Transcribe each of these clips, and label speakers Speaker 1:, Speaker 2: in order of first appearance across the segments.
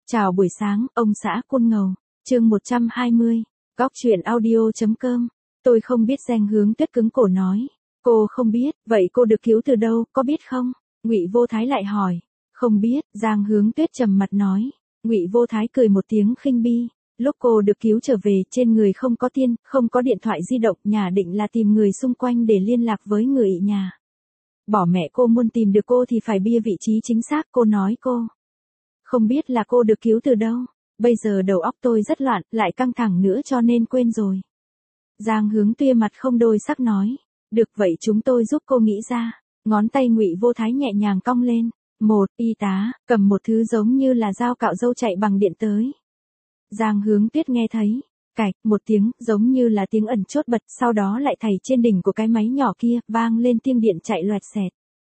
Speaker 1: Chào buổi sáng, ông xã Côn Ngầu. Chương 120. Góc truyện audio.com. Tôi không biết. Giang Hướng Tuyết cứng cổ nói. Cô không biết, vậy cô được cứu từ đâu, có biết không? Ngụy Vô Thái lại hỏi. Không biết. Giang Hướng Tuyết trầm mặt nói. Ngụy Vô Thái cười một tiếng khinh bi. Lúc cô được cứu trở về, trên người không có tiền, không có điện thoại di động, nhà định là tìm người xung quanh để liên lạc với người nhà. Bỏ mẹ cô muốn tìm được cô thì phải bia vị trí chính xác. Cô nói cô không biết là cô được cứu từ đâu. Bây giờ đầu óc tôi rất loạn, lại căng thẳng nữa cho nên quên rồi. Giang Hướng Tuyết mặt không đôi sắc nói. Được vậy chúng tôi giúp cô nghĩ ra. Ngón tay Ngụy Vô Thái nhẹ nhàng cong lên. Một y tá, cầm một thứ giống như là dao cạo râu chạy bằng điện tới. Giang Hướng Tuyết nghe thấy. Cạch, một tiếng, giống như là tiếng ẩn chốt bật, sau đó lại thảy trên đỉnh của cái máy nhỏ kia, vang lên tiếng điện chạy loẹt xẹt.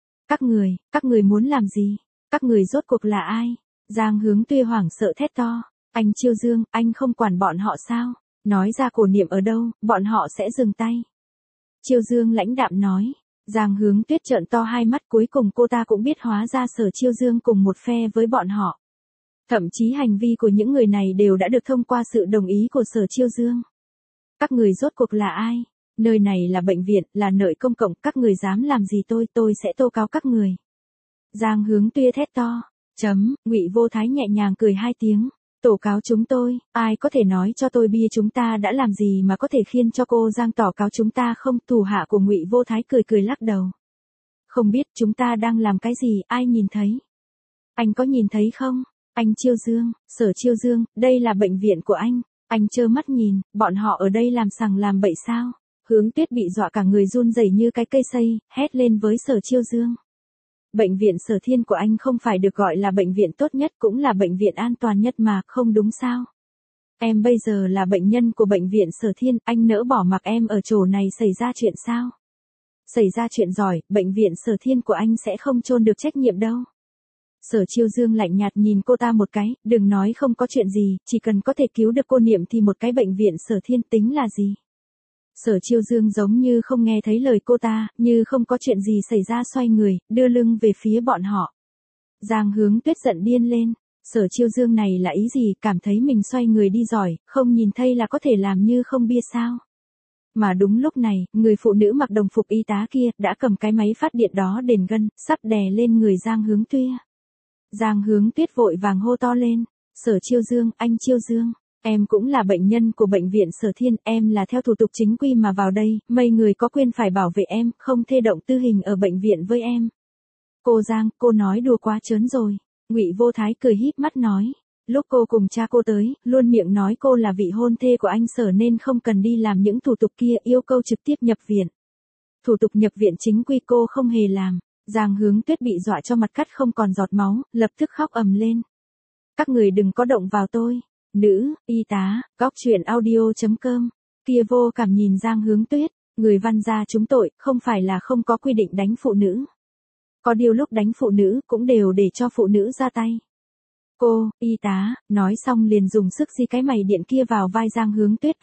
Speaker 1: Các người muốn làm gì? Các người rốt cuộc là ai? Giang Hướng Tuyết hoảng sợ thét to. Anh Chiêu Dương, anh không quản bọn họ sao? Nói ra cổ niệm ở đâu, bọn họ sẽ dừng tay. Chiêu Dương lãnh đạm nói. Giang Hướng Tuyết trợn to hai mắt, cuối cùng cô ta cũng biết hóa ra Sở Chiêu Dương cùng một phe với bọn họ. Thậm chí hành vi của những người này đều đã được thông qua sự đồng ý của Sở Chiêu Dương. Các người rốt cuộc là ai? Nơi này là bệnh viện, là nơi công cộng, các người dám làm gì tôi sẽ tố cáo các người. Giang Hướng Tuyết thét to. Ngụy Vô Thái nhẹ nhàng cười hai tiếng. Tố cáo chúng tôi, ai có thể nói cho tôi bia chúng ta đã làm gì mà có thể khiến cho cô Giang tố cáo chúng ta không? Thủ hạ của Ngụy Vô Thái cười lắc đầu. Không biết chúng ta đang làm cái gì, ai nhìn thấy? Anh có nhìn thấy không? Anh Chiêu Dương, Sở Chiêu Dương, đây là bệnh viện của anh trơ mắt nhìn, bọn họ ở đây làm sằng làm bậy sao? Hướng Tuyết bị dọa cả người run rẩy như cái cây xây, hét lên với Sở Chiêu Dương. Bệnh viện Sở Thiên của anh không phải được gọi là bệnh viện tốt nhất, cũng là bệnh viện an toàn nhất mà, không đúng sao? Em bây giờ là bệnh nhân của bệnh viện Sở Thiên, anh nỡ bỏ mặc em ở chỗ này xảy ra chuyện sao? Xảy ra chuyện giỏi, bệnh viện Sở Thiên của anh sẽ không chôn được trách nhiệm đâu. Sở Chiêu Dương lạnh nhạt nhìn cô ta một cái, đừng nói không có chuyện gì, chỉ cần có thể cứu được cô Niệm thì một cái bệnh viện Sở Thiên tính là gì? Sở Chiêu Dương giống như không nghe thấy lời cô ta, như không có chuyện gì xảy ra, xoay người, đưa lưng về phía bọn họ. Giang Hướng Tuyết giận điên lên. Sở Chiêu Dương này là ý gì, cảm thấy mình xoay người đi giỏi, không nhìn thấy là có thể làm như không biết sao? Mà đúng lúc này, người phụ nữ mặc đồng phục y tá kia đã cầm cái máy phát điện đó đền gân, sắp đè lên người Giang Hướng Tuyết. Giang Hướng Tuyết vội vàng hô to lên. Sở Chiêu Dương, anh Chiêu Dương. Em cũng là bệnh nhân của bệnh viện Sở Thiên, em là theo thủ tục chính quy mà vào đây, mấy người có quyền phải bảo vệ em, không thê động tư hình ở bệnh viện với em. Cô Giang, cô nói đùa quá trớn rồi. Ngụy Vô Thái cười híp mắt nói. Lúc cô cùng cha cô tới, luôn miệng nói cô là vị hôn thê của anh Sở nên không cần đi làm những thủ tục kia, yêu cầu trực tiếp nhập viện. Thủ tục nhập viện chính quy cô không hề làm. Giang Hướng Tuyết bị dọa cho mặt cắt không còn giọt máu, lập tức khóc ầm lên. Các người đừng có động vào tôi. Nữ, y tá, góc truyện audio.com. Kia vô cảm nhìn Giang Hướng Tuyết. Người văn gia chúng tội, không phải là không có quy định đánh phụ nữ. Có điều lúc đánh phụ nữ cũng đều để cho phụ nữ ra tay. Cô, y tá, nói xong liền dùng sức di cái mày điện kia vào vai Giang Hướng Tuyết.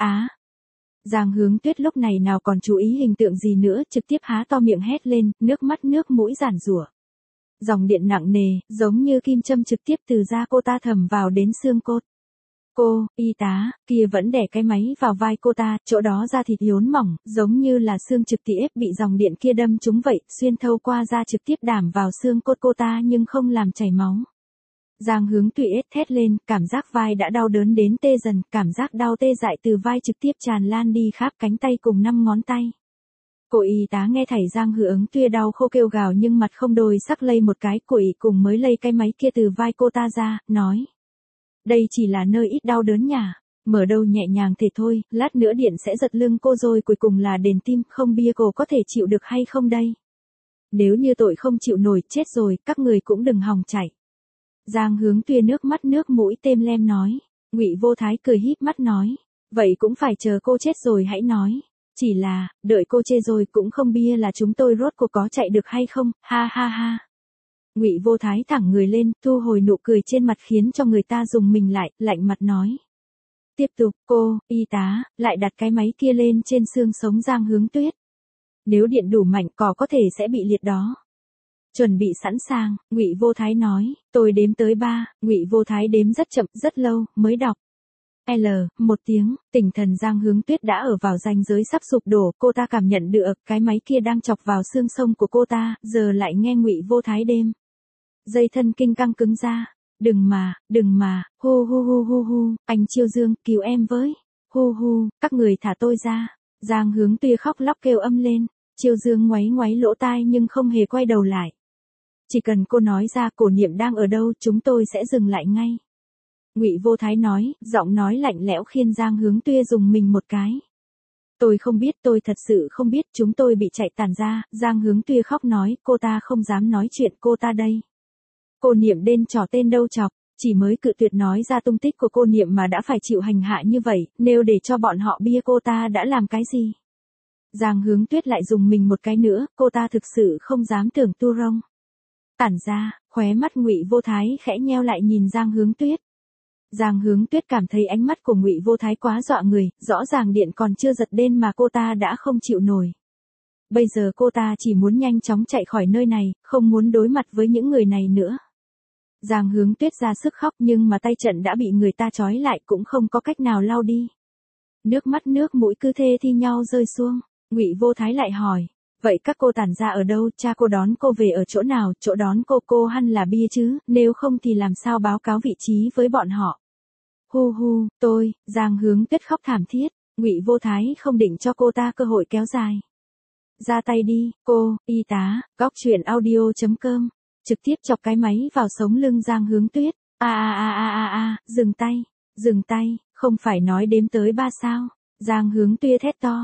Speaker 1: Giang Hướng Tuyết lúc này nào còn chú ý hình tượng gì nữa, trực tiếp há to miệng hét lên, nước mắt nước mũi giản giụa. Dòng điện nặng nề, giống như kim châm trực tiếp từ da cô ta thẩm vào đến xương cốt. Cô, y tá, kia vẫn đè cái máy vào vai cô ta, chỗ đó da thịt nhốn mỏng, giống như là xương trực tiếp bị dòng điện kia đâm trúng vậy, xuyên thấu qua da trực tiếp đảm vào xương cốt cô ta nhưng không làm chảy máu. Giang Hướng Tuyết thét lên, cảm giác vai đã đau đớn đến tê dần, cảm giác đau tê dại từ vai trực tiếp tràn lan đi khắp cánh tay cùng 5 ngón tay. Cô y tá nghe thảy Giang Hướng Tuyết đau khô kêu gào nhưng mặt không đôi sắc lay một cái, cô y cùng mới lay cái máy kia từ vai cô ta ra, nói. Đây chỉ là nơi ít đau đớn nhả, mở đầu nhẹ nhàng thế thôi, lát nữa điện sẽ giật lưng cô rồi cuối cùng là đền tim, không bia cô có thể chịu được hay không đây? Nếu như tội không chịu nổi, chết rồi, các người cũng đừng hòng chạy. Giang Hướng Tuyết nước mắt nước mũi têm lem nói. Ngụy Vô Thái cười híp mắt nói. Vậy cũng phải chờ cô chết rồi hãy nói. Chỉ là, đợi cô chê rồi cũng không bia là chúng tôi rốt cuộc có chạy được hay không, ha ha ha. Ngụy Vô Thái thẳng người lên, thu hồi nụ cười trên mặt khiến cho người ta dùng mình lại, lạnh mặt nói. Tiếp tục, cô, y tá, lại đặt cái máy kia lên trên xương sống Giang Hướng Tuyết. Nếu điện đủ mạnh có thể sẽ bị liệt đó. Chuẩn bị sẵn sàng, Ngụy Vô Thái nói, tôi đếm tới 3, Ngụy Vô Thái đếm rất chậm, rất lâu, mới đọc. L, một tiếng, tinh thần Giang Hướng Tuyết đã ở vào ranh giới sắp sụp đổ, cô ta cảm nhận được cái máy kia đang chọc vào xương sống của cô ta, giờ lại nghe Ngụy Vô Thái đêm. Dây thân kinh căng cứng ra, đừng mà, hu hu hu hu hu, anh Chiêu Dương, cứu em với, hu hu, các người thả tôi ra. Giang Hướng Tuyết khóc lóc kêu âm lên, Chiêu Dương ngoáy ngoáy lỗ tai nhưng không hề quay đầu lại. Chỉ cần cô nói ra Cổ Niệm đang ở đâu, chúng tôi sẽ dừng lại ngay. Ngụy Vô Thái nói, giọng nói lạnh lẽo khiến Giang Hướng Tuyết dùng mình một cái. Tôi không biết, tôi thật sự không biết, chúng tôi bị chạy tàn ra. Giang Hướng Tuyết khóc nói, cô ta không dám nói chuyện cô ta đây. Cô Niệm đên trò tên đâu chọc, chỉ mới cự tuyệt nói ra tung tích của cô Niệm mà đã phải chịu hành hạ như vậy, nếu để cho bọn họ bia cô ta đã làm cái gì. Giang Hướng Tuyết lại dùng mình một cái nữa, cô ta thực sự không dám tưởng tu rông. Tản ra, khóe mắt Ngụy Vô Thái khẽ nheo lại nhìn Giang Hướng Tuyết. Giang Hướng Tuyết cảm thấy ánh mắt của Ngụy Vô Thái quá dọa người, rõ ràng điện còn chưa giật đến mà cô ta đã không chịu nổi. Bây giờ cô ta chỉ muốn nhanh chóng chạy khỏi nơi này, không muốn đối mặt với những người này nữa. Giang Hướng Tuyết ra sức khóc nhưng mà tay trận đã bị người ta trói lại cũng không có cách nào lau đi. Nước mắt nước mũi cứ thê thi nhau rơi xuống, Ngụy Vô Thái lại hỏi, vậy các cô tản ra ở đâu, cha cô đón cô về ở chỗ nào, chỗ đón cô hẳn là bia chứ, nếu không thì làm sao báo cáo vị trí với bọn họ. Hu hu, Giang Hướng Tuyết khóc thảm thiết, Ngụy Vô Thái không định cho cô ta cơ hội kéo dài. Ra tay đi, cô, y tá, goctruyện.audio.com, trực tiếp chọc cái máy vào sống lưng Giang Hướng Tuyết. Dừng tay, không phải nói đếm tới 3 sao? Giang Hướng Tuyết thét to.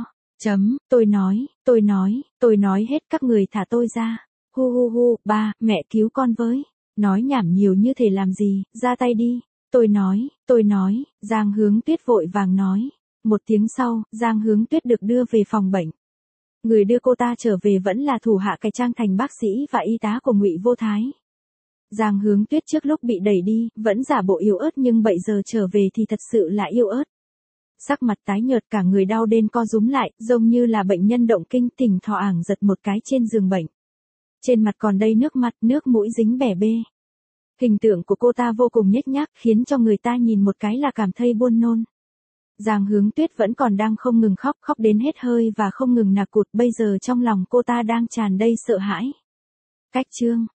Speaker 1: Tôi nói hết các người thả tôi ra. Hu hu hu, ba, mẹ cứu con với. Nói nhảm nhiều như thế làm gì, ra tay đi. Tôi nói, Giang Hướng Tuyết vội vàng nói. Một tiếng sau, Giang Hướng Tuyết được đưa về phòng bệnh. Người đưa cô ta trở về vẫn là thủ hạ cải trang thành bác sĩ và y tá của Ngụy Vô Thái. Giang Hướng Tuyết trước lúc bị đẩy đi, vẫn giả bộ yếu ớt nhưng bây giờ trở về thì thật sự là yếu ớt. Sắc mặt tái nhợt cả người đau đến co rúm lại, giống như là bệnh nhân động kinh, thỉnh thoảng giật một cái trên giường bệnh. Trên mặt còn đầy nước mặt, nước mũi dính bẻ bê. Hình tượng của cô ta vô cùng nhếch nhác, khiến cho người ta nhìn một cái là cảm thấy buồn nôn. Giang Hướng Tuyết vẫn còn đang không ngừng khóc, khóc đến hết hơi và không ngừng nạt cụt, bây giờ trong lòng cô ta đang tràn đầy sợ hãi. Cách chương